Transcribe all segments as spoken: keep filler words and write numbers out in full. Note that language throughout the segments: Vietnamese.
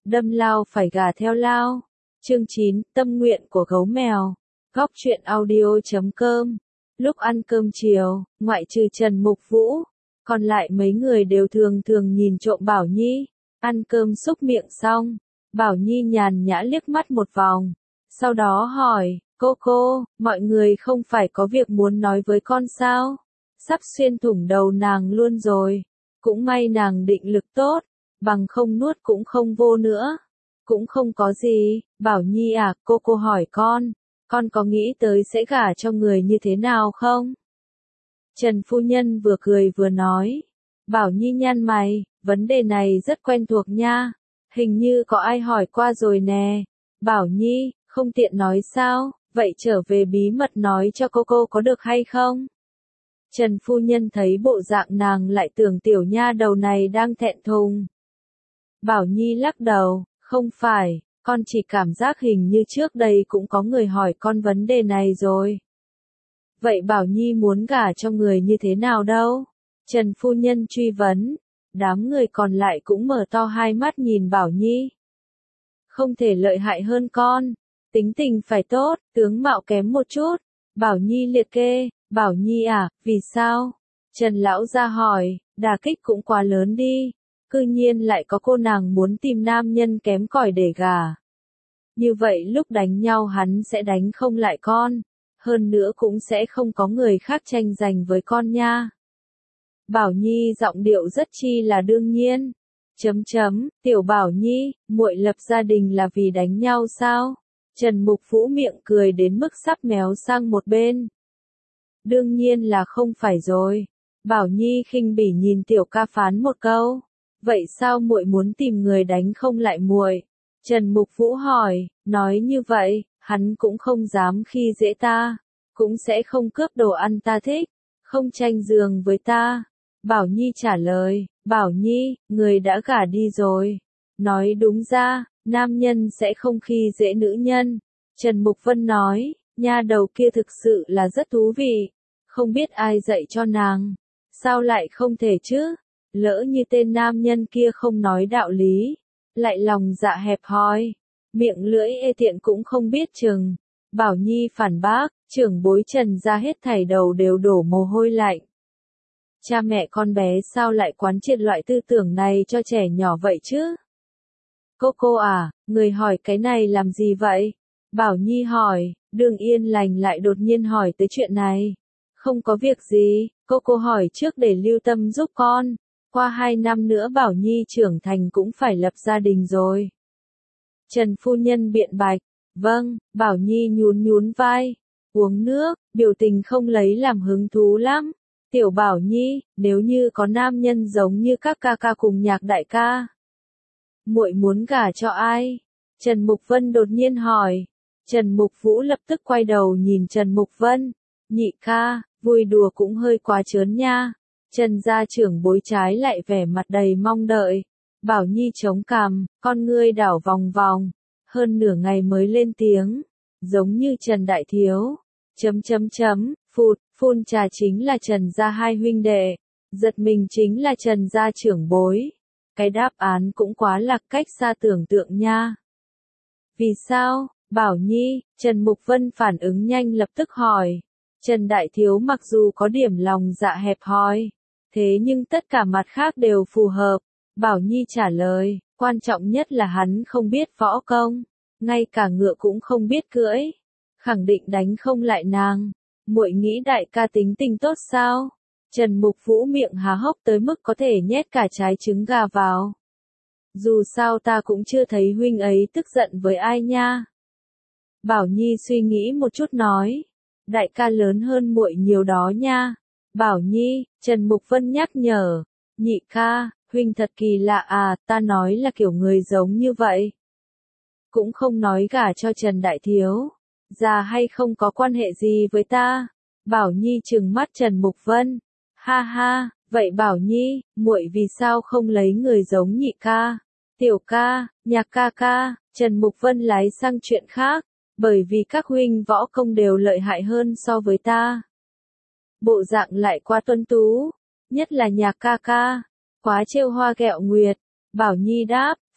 đâm lao phải gà theo lao. Chương chín, tâm nguyện của gấu mèo. Góc truyện audio chấm com. Lúc ăn cơm chiều, ngoại trừ Trần Mục Vũ, còn lại mấy người đều thường thường nhìn trộm Bảo Nhi. Ăn cơm xúc miệng xong, Bảo Nhi nhàn nhã liếc mắt một vòng. Sau đó hỏi, cô cô, mọi người không phải có việc muốn nói với con sao? Sắp xuyên thủng đầu nàng luôn rồi. Cũng may nàng định lực tốt, bằng không nuốt cũng không vô nữa. Cũng không có gì, Bảo Nhi à, cô cô hỏi con, con có nghĩ tới sẽ gả cho người như thế nào không? Trần phu nhân vừa cười vừa nói. Bảo Nhi nhăn mày, vấn đề này rất quen thuộc nha. Hình như có ai hỏi qua rồi nè. Bảo Nhi, không tiện nói sao, vậy trở về bí mật nói cho cô cô có được hay không? Trần phu nhân thấy bộ dạng nàng lại tưởng tiểu nha đầu này đang thẹn thùng. Bảo Nhi lắc đầu, không phải, con chỉ cảm giác hình như trước đây cũng có người hỏi con vấn đề này rồi. Vậy Bảo Nhi muốn gả cho người như thế nào đâu? Trần phu nhân truy vấn, đám người còn lại cũng mở to hai mắt nhìn Bảo Nhi. Không thể lợi hại hơn con, tính tình phải tốt, tướng mạo kém một chút. Bảo Nhi liệt kê, Bảo Nhi à, vì sao? Trần lão gia hỏi, đả kích cũng quá lớn đi. Cư nhiên lại có cô nàng muốn tìm nam nhân kém cỏi để gả. Như vậy lúc đánh nhau hắn sẽ đánh không lại con. Hơn nữa cũng sẽ không có người khác tranh giành với con nha. Bảo Nhi giọng điệu rất chi là đương nhiên. Chấm chấm, tiểu Bảo Nhi, muội lập gia đình là vì đánh nhau sao? Trần Mục Vũ miệng cười đến mức sắp méo sang một bên. Đương nhiên là không phải rồi. Bảo Nhi khinh bỉ nhìn tiểu ca phán một câu. Vậy sao muội muốn tìm người đánh không lại muội? Trần Mục Vũ hỏi, nói như vậy, hắn cũng không dám khi dễ ta, cũng sẽ không cướp đồ ăn ta thích, không tranh giường với ta. Bảo Nhi trả lời, Bảo Nhi, người đã gả đi rồi. Nói đúng ra, nam nhân sẽ không khi dễ nữ nhân. Trần Mục Vân nói, nha đầu kia thực sự là rất thú vị, không biết ai dạy cho nàng. Sao lại không thể chứ? Lỡ như tên nam nhân kia không nói đạo lý, lại lòng dạ hẹp hòi, miệng lưỡi ê tiện cũng không biết chừng. Bảo Nhi phản bác, trưởng bối Trần ra hết thảy đầu đều đổ mồ hôi lạnh. Cha mẹ con bé sao lại quán triệt loại tư tưởng này cho trẻ nhỏ vậy chứ? Cô cô à, người hỏi cái này làm gì vậy? Bảo Nhi hỏi, Đường Yên Lành lại đột nhiên hỏi tới chuyện này. Không có việc gì, cô cô hỏi trước để lưu tâm giúp con. Qua hai năm nữa Bảo Nhi trưởng thành cũng phải lập gia đình rồi. Trần phu nhân biện bạch, vâng, Bảo Nhi nhún nhún vai, uống nước, biểu tình không lấy làm hứng thú lắm. Tiểu Bảo Nhi, nếu như có nam nhân giống như các ca ca cùng Nhạc đại ca, muội muốn gả cho ai? Trần Mục Vân đột nhiên hỏi. Trần Mục Vũ lập tức quay đầu nhìn Trần Mục Vân, nhị ca, vui đùa cũng hơi quá trớn nha. Trần gia trưởng bối trái lại vẻ mặt đầy mong đợi. Bảo Nhi chống cằm, con ngươi đảo vòng vòng, hơn nửa ngày mới lên tiếng, giống như Trần đại thiếu. Chấm chấm chấm, phụt, phun trà chính là Trần gia hai huynh đệ, giật mình chính là Trần gia trưởng bối. Cái đáp án cũng quá lạc cách xa tưởng tượng nha. Vì sao? Bảo Nhi, Trần Mục Vân phản ứng nhanh lập tức hỏi. Trần đại thiếu mặc dù có điểm lòng dạ hẹp hòi, thế nhưng tất cả mặt khác đều phù hợp. Bảo Nhi trả lời, quan trọng nhất là hắn không biết võ công, ngay cả ngựa cũng không biết cưỡi, khẳng định đánh không lại nàng. Muội nghĩ đại ca tính tình tốt sao? Trần Mục Vũ miệng há hốc tới mức có thể nhét cả trái trứng gà vào. Dù sao ta cũng chưa thấy huynh ấy tức giận với ai nha. Bảo Nhi suy nghĩ một chút nói, đại ca lớn hơn muội nhiều đó nha. Bảo Nhi, Trần Mục Vân nhắc nhở, nhị ca, huynh thật kỳ lạ à, ta nói là kiểu người giống như vậy. Cũng không nói gả cho Trần đại thiếu, già hay không có quan hệ gì với ta. Bảo Nhi trừng mắt Trần Mục Vân, ha ha, vậy Bảo Nhi, muội vì sao không lấy người giống nhị ca, tiểu ca, Nhạc ca ca? Trần Mục Vân lái sang chuyện khác, bởi vì các huynh võ công đều lợi hại hơn so với ta. Bộ dạng lại quá tuấn tú, nhất là Nhạc ca ca, quá trêu hoa ghẹo nguyệt. Bảo Nhi đáp, phụt,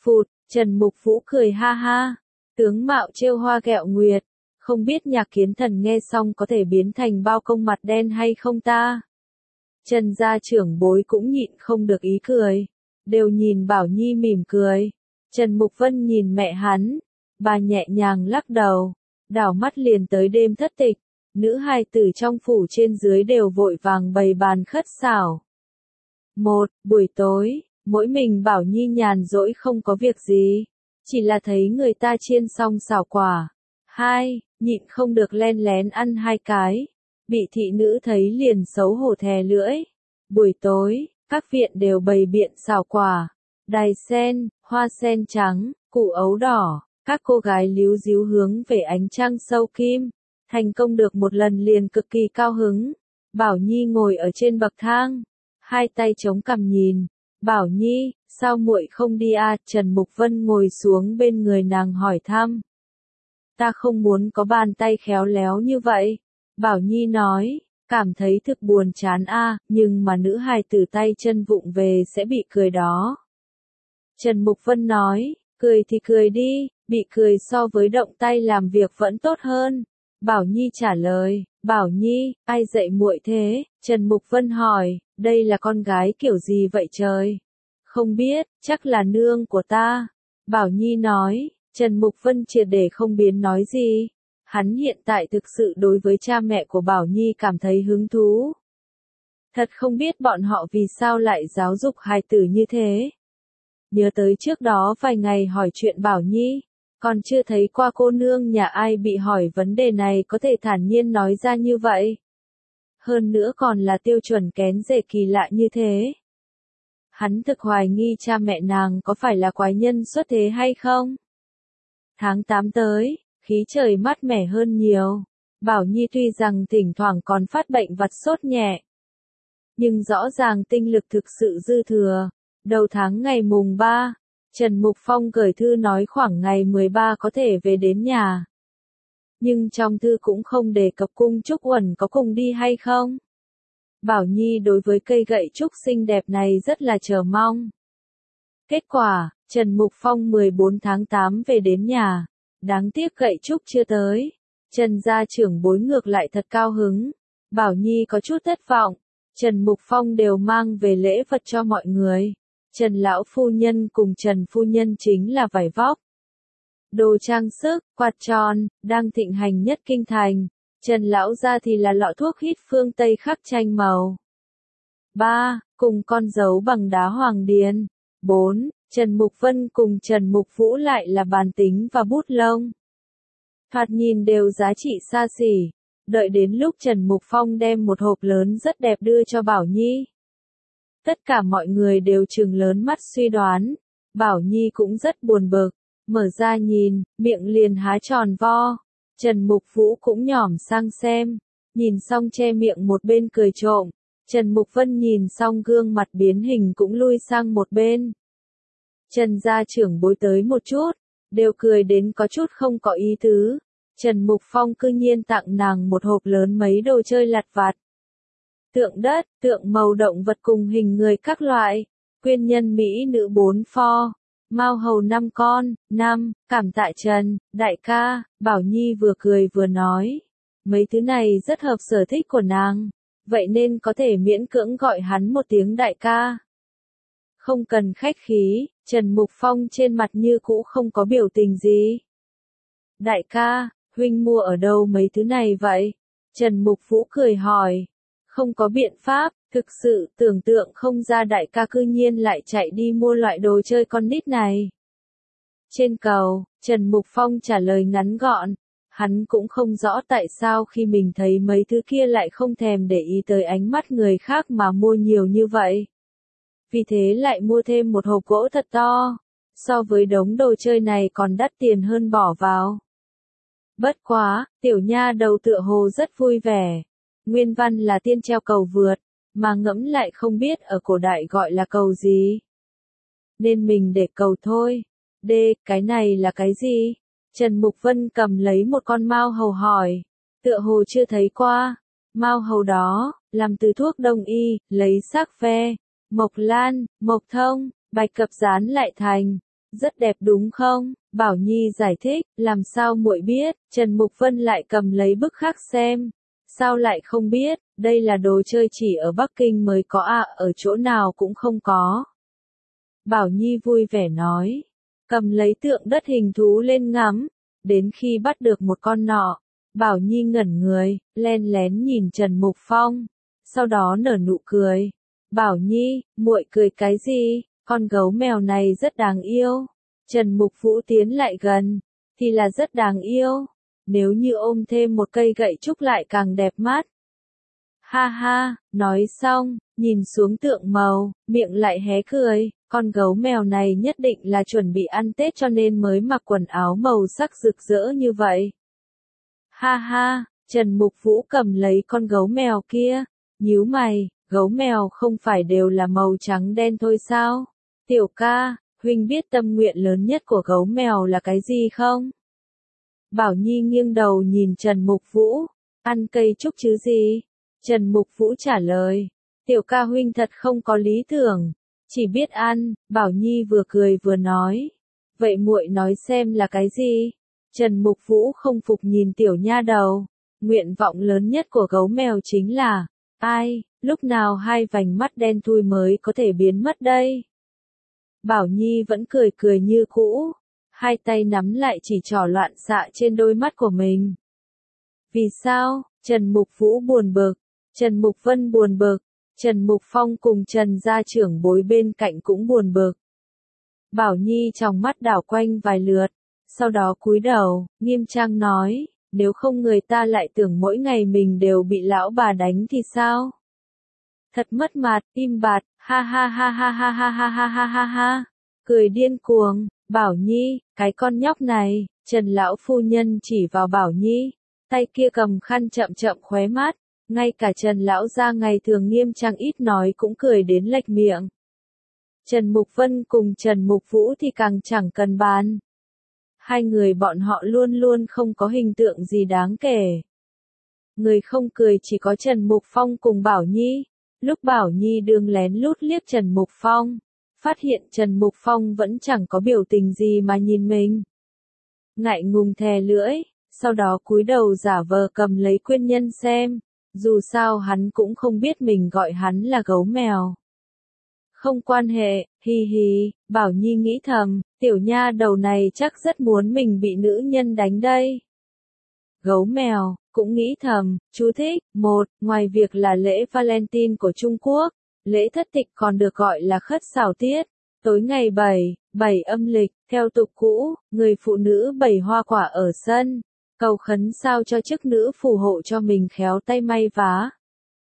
Trần Mục Vũ cười ha ha, tướng mạo trêu hoa ghẹo nguyệt, không biết Nhạc Kiến Thần nghe xong có thể biến thành bao công mặt đen hay không ta? Trần gia trưởng bối cũng nhịn không được ý cười, đều nhìn Bảo Nhi mỉm cười. Trần Mục Vân nhìn mẹ hắn, bà nhẹ nhàng lắc đầu, đảo mắt liền tới đêm thất tịch, nữ hài tử trong phủ trên dưới đều vội vàng bày bàn khất xảo. Một, buổi tối, mỗi mình Bảo Nhi nhàn rỗi không có việc gì, chỉ là thấy người ta chiên xong xào quả. Hai, nhịn không được len lén ăn hai cái, bị thị nữ thấy liền xấu hổ thè lưỡi. Buổi tối, các viện đều bày biện xào quả, đài sen, hoa sen trắng, củ ấu đỏ, các cô gái líu díu hướng về ánh trăng sâu kim, thành công được một lần liền cực kỳ cao hứng. Bảo Nhi ngồi ở trên bậc thang, hai tay chống cằm nhìn. Bảo Nhi, sao muội không đi à? Trần Mục Vân ngồi xuống bên người nàng hỏi thăm. Ta không muốn có bàn tay khéo léo như vậy. Bảo Nhi nói, cảm thấy thực buồn chán a, nhưng mà nữ hài tử tay chân vụng về sẽ bị cười đó. Trần Mục Vân nói, cười thì cười đi, bị cười so với động tay làm việc vẫn tốt hơn. Bảo Nhi trả lời, Bảo Nhi, ai dạy muội thế? Trần Mục Vân hỏi, đây là con gái kiểu gì vậy trời? Không biết, chắc là nương của ta. Bảo Nhi nói, Trần Mục Vân triệt để không biến nói gì. Hắn hiện tại thực sự đối với cha mẹ của Bảo Nhi cảm thấy hứng thú. Thật không biết bọn họ vì sao lại giáo dục hài tử như thế. Nhớ tới trước đó vài ngày hỏi chuyện Bảo Nhi, còn chưa thấy qua cô nương nhà ai bị hỏi vấn đề này có thể thản nhiên nói ra như vậy. Hơn nữa còn là tiêu chuẩn kén rể kỳ lạ như thế. Hắn thực hoài nghi cha mẹ nàng có phải là quái nhân xuất thế hay không. Tháng tám tới, khí trời mát mẻ hơn nhiều. Bảo Nhi tuy rằng thỉnh thoảng còn phát bệnh vặt sốt nhẹ, nhưng rõ ràng tinh lực thực sự dư thừa. Đầu tháng ngày mùng ba, Trần Mục Phong gửi thư nói khoảng ngày mười ba có thể về đến nhà. Nhưng trong thư cũng không đề cập cung Trúc Uẩn có cùng đi hay không. Bảo Nhi đối với cây gậy trúc xinh đẹp này rất là chờ mong. Kết quả, Trần Mục Phong mười bốn tháng tám về đến nhà. Đáng tiếc gậy trúc chưa tới. Trần gia trưởng bối ngược lại thật cao hứng. Bảo Nhi có chút thất vọng. Trần Mục Phong đều mang về lễ vật cho mọi người. Trần lão phu nhân cùng Trần phu nhân chính là vải vóc, đồ trang sức, quạt tròn, đang thịnh hành nhất kinh thành. Trần lão gia thì là lọ thuốc hít phương Tây khắc tranh màu. ba. Cùng con dấu bằng đá hoàng điền. bốn. Trần Mục Vân cùng Trần Mục Vũ lại là bàn tính và bút lông. Thoạt nhìn đều giá trị xa xỉ. Đợi đến lúc Trần Mục Phong đem một hộp lớn rất đẹp đưa cho Bảo Nhi. Tất cả mọi người đều trừng lớn mắt suy đoán. Bảo Nhi cũng rất buồn bực. Mở ra nhìn, miệng liền há tròn vo. Trần Mục Vũ cũng nhỏm sang xem. Nhìn xong che miệng một bên cười trộm. Trần Mục Vân nhìn xong gương mặt biến hình cũng lui sang một bên. Trần gia trưởng bối tới một chút, đều cười đến có chút không có ý tứ. Trần Mục Phong cư nhiên tặng nàng một hộp lớn mấy đồ chơi lặt vặt. Tượng đất, tượng màu động vật cùng hình người các loại, quyên nhân mỹ nữ bốn pho, mao hầu năm con, năm, cảm tạ Trần, đại ca. Bảo Nhi vừa cười vừa nói. Mấy thứ này rất hợp sở thích của nàng, vậy nên có thể miễn cưỡng gọi hắn một tiếng đại ca. Không cần khách khí, Trần Mục Phong trên mặt như cũ không có biểu tình gì. Đại ca, huynh mua ở đâu mấy thứ này vậy? Trần Mục Vũ cười hỏi. Không có biện pháp, thực sự tưởng tượng không ra đại ca cư nhiên lại chạy đi mua loại đồ chơi con nít này. Trên cầu, Trần Mục Phong trả lời ngắn gọn. Hắn cũng không rõ tại sao khi mình thấy mấy thứ kia lại không thèm để ý tới ánh mắt người khác mà mua nhiều như vậy. Vì thế lại mua thêm một hộp gỗ thật to, so với đống đồ chơi này còn đắt tiền hơn bỏ vào. Bất quá, tiểu nha đầu tựa hồ rất vui vẻ. Nguyên văn là tiên treo cầu vượt, mà ngẫm lại không biết ở cổ đại gọi là cầu gì. Nên mình để cầu thôi. D, cái này là cái gì? Trần Mục Vân cầm lấy một con mao hầu hỏi. Tựa hồ chưa thấy qua. Mao hầu đó, làm từ thuốc đông y, lấy xác ve, mộc lan, mộc thông, bạch cập dán lại thành. Rất đẹp đúng không? Bảo Nhi giải thích, làm sao muội biết? Trần Mục Vân lại cầm lấy bức khác xem. Sao lại không biết, đây là đồ chơi chỉ ở Bắc Kinh mới có à, ở chỗ nào cũng không có. Bảo Nhi vui vẻ nói, cầm lấy tượng đất hình thú lên ngắm, đến khi bắt được một con nọ, Bảo Nhi ngẩn người, len lén nhìn Trần Mục Phong, sau đó nở nụ cười. Bảo Nhi, muội cười cái gì, con gấu mèo này rất đáng yêu. Trần Mục Vũ tiến lại gần, thì là rất đáng yêu, nếu như ôm thêm một cây gậy trúc lại càng đẹp mắt. Ha ha, nói xong, nhìn xuống tượng màu, miệng lại hé cười, con gấu mèo này nhất định là chuẩn bị ăn Tết cho nên mới mặc quần áo màu sắc rực rỡ như vậy. Ha ha, Trần Mục Vũ cầm lấy con gấu mèo kia, nhíu mày, gấu mèo không phải đều là màu trắng đen thôi sao? Tiểu ca, huynh biết tâm nguyện lớn nhất của gấu mèo là cái gì không? Bảo Nhi nghiêng đầu nhìn Trần Mục Vũ, ăn cây trúc chứ gì? Trần Mục Vũ trả lời, tiểu ca huynh thật không có lý tưởng, chỉ biết ăn. Bảo Nhi vừa cười vừa nói, vậy muội nói xem là cái gì? Trần Mục Vũ không phục nhìn tiểu nha đầu, nguyện vọng lớn nhất của gấu mèo chính là, ai, lúc nào hai vành mắt đen thui mới có thể biến mất đây? Bảo Nhi vẫn cười cười như cũ, hai tay nắm lại chỉ trỏ loạn xạ trên đôi mắt của mình. Vì sao? Trần Mục Vũ buồn bực, Trần Mục Vân buồn bực, Trần Mục Phong cùng Trần gia trưởng bối bên cạnh cũng buồn bực. Bảo Nhi trong mắt đảo quanh vài lượt, sau đó cúi đầu, nghiêm trang nói, nếu không người ta lại tưởng mỗi ngày mình đều bị lão bà đánh thì sao? Thật mất mặt, im bặt, ha ha ha ha ha ha ha ha ha ha ha, cười điên cuồng. Bảo Nhi, cái con nhóc này, Trần lão phu nhân chỉ vào Bảo Nhi, tay kia cầm khăn chậm chậm khóe mắt, ngay cả Trần lão gia ngày thường nghiêm trang ít nói cũng cười đến lệch miệng. Trần Mục Vân cùng Trần Mục Vũ thì càng chẳng cần bàn. Hai người bọn họ luôn luôn không có hình tượng gì đáng kể. Người không cười chỉ có Trần Mục Phong cùng Bảo Nhi. Lúc Bảo Nhi đương lén lút liếc Trần Mục Phong, phát hiện Trần Mục Phong vẫn chẳng có biểu tình gì mà nhìn mình. Ngại ngùng thè lưỡi, sau đó cúi đầu giả vờ cầm lấy Quyên Nhân xem, dù sao hắn cũng không biết mình gọi hắn là gấu mèo. Không quan hệ, hi hi, Bảo Nhi nghĩ thầm, tiểu nha đầu này chắc rất muốn mình bị nữ nhân đánh đây. Gấu mèo, cũng nghĩ thầm, chú thích, một, ngoài việc là lễ Valentine của Trung Quốc, lễ thất tịch còn được gọi là khất xảo tiết. Tối ngày bảy, bảy âm lịch, theo tục cũ, người phụ nữ bày hoa quả ở sân, cầu khấn sao cho chức nữ phù hộ cho mình khéo tay may vá.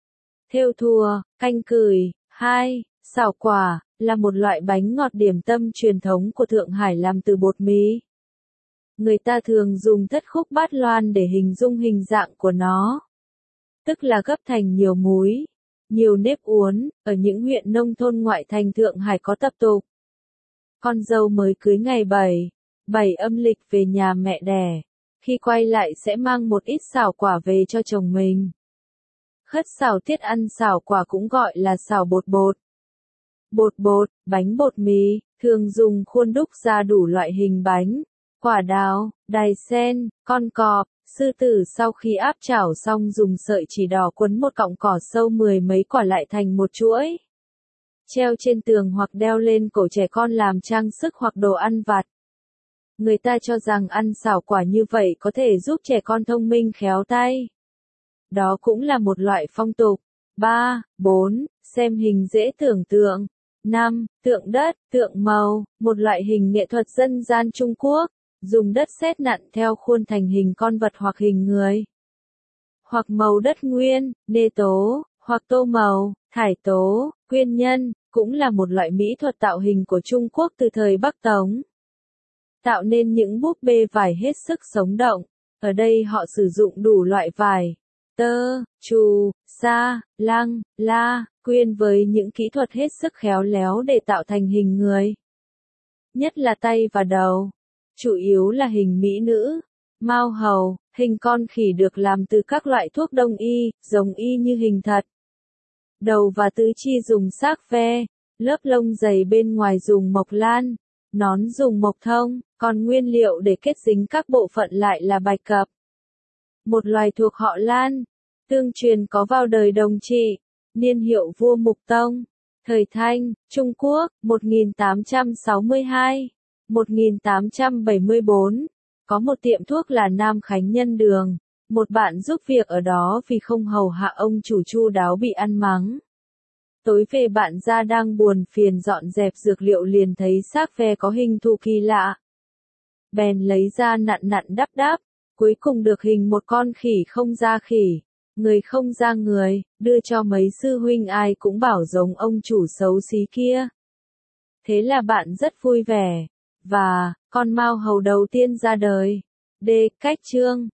Thêu thùa, canh cửi. Hai, xảo quả, là một loại bánh ngọt điểm tâm truyền thống của Thượng Hải làm từ bột mì. Người ta thường dùng thất khúc bát loan để hình dung hình dạng của nó. Tức là gấp thành nhiều múi, nhiều nếp uốn, ở những huyện nông thôn ngoại thành Thượng Hải có tập tục. Con dâu mới cưới ngày bảy, bảy âm lịch về nhà mẹ đẻ, khi quay lại sẽ mang một ít xảo quả về cho chồng mình. Khất xảo tiết ăn xảo quả cũng gọi là xảo bột bột. Bột bột, bánh bột mì, thường dùng khuôn đúc ra đủ loại hình bánh, quả đào, đài sen, con cọp, sư tử sau khi áp chảo xong dùng sợi chỉ đỏ quấn một cọng cỏ sâu mười mấy quả lại thành một chuỗi. Treo trên tường hoặc đeo lên cổ trẻ con làm trang sức hoặc đồ ăn vặt. Người ta cho rằng ăn xảo quả như vậy có thể giúp trẻ con thông minh khéo tay. Đó cũng là một loại phong tục. ba, bốn, xem hình dễ tưởng tượng. năm, tượng đất, tượng màu, một loại hình nghệ thuật dân gian Trung Quốc, dùng đất sét nặn theo khuôn thành hình con vật hoặc hình người. Hoặc màu đất nguyên, nê tố, hoặc tô màu, thải tố, quyên nhân, cũng là một loại mỹ thuật tạo hình của Trung Quốc từ thời Bắc Tống. Tạo nên những búp bê vải hết sức sống động. Ở đây họ sử dụng đủ loại vải, tơ, trù, sa, lăng, la, quyên với những kỹ thuật hết sức khéo léo để tạo thành hình người. Nhất là tay và đầu. Chủ yếu là hình mỹ nữ, mao hầu, hình con khỉ được làm từ các loại thuốc đông y, giống y như hình thật. Đầu và tứ chi dùng xác ve, lớp lông dày bên ngoài dùng mộc lan, Nón dùng mộc thông, còn nguyên liệu để kết dính các bộ phận lại là bạch cập. Một loài thuộc họ Lan, tương truyền có vào đời Đồng Trị, niên hiệu vua Mục Tông, thời Thanh, Trung Quốc, một nghìn tám trăm sáu mươi hai đến một nghìn tám trăm bảy mươi tư, có một tiệm thuốc là Nam Khánh Nhân Đường, một bạn giúp việc ở đó vì không hầu hạ ông chủ chu đáo bị ăn mắng. Tối về bạn ra đang buồn phiền dọn dẹp dược liệu liền thấy xác ve có hình thù kỳ lạ. Bèn lấy ra nặn nặn đắp đắp, cuối cùng được hình một con khỉ không da khỉ, người không da người, đưa cho mấy sư huynh ai cũng bảo giống ông chủ xấu xí kia. Thế là bạn rất vui vẻ, và, con mao hầu đầu tiên ra đời. D. Cách chương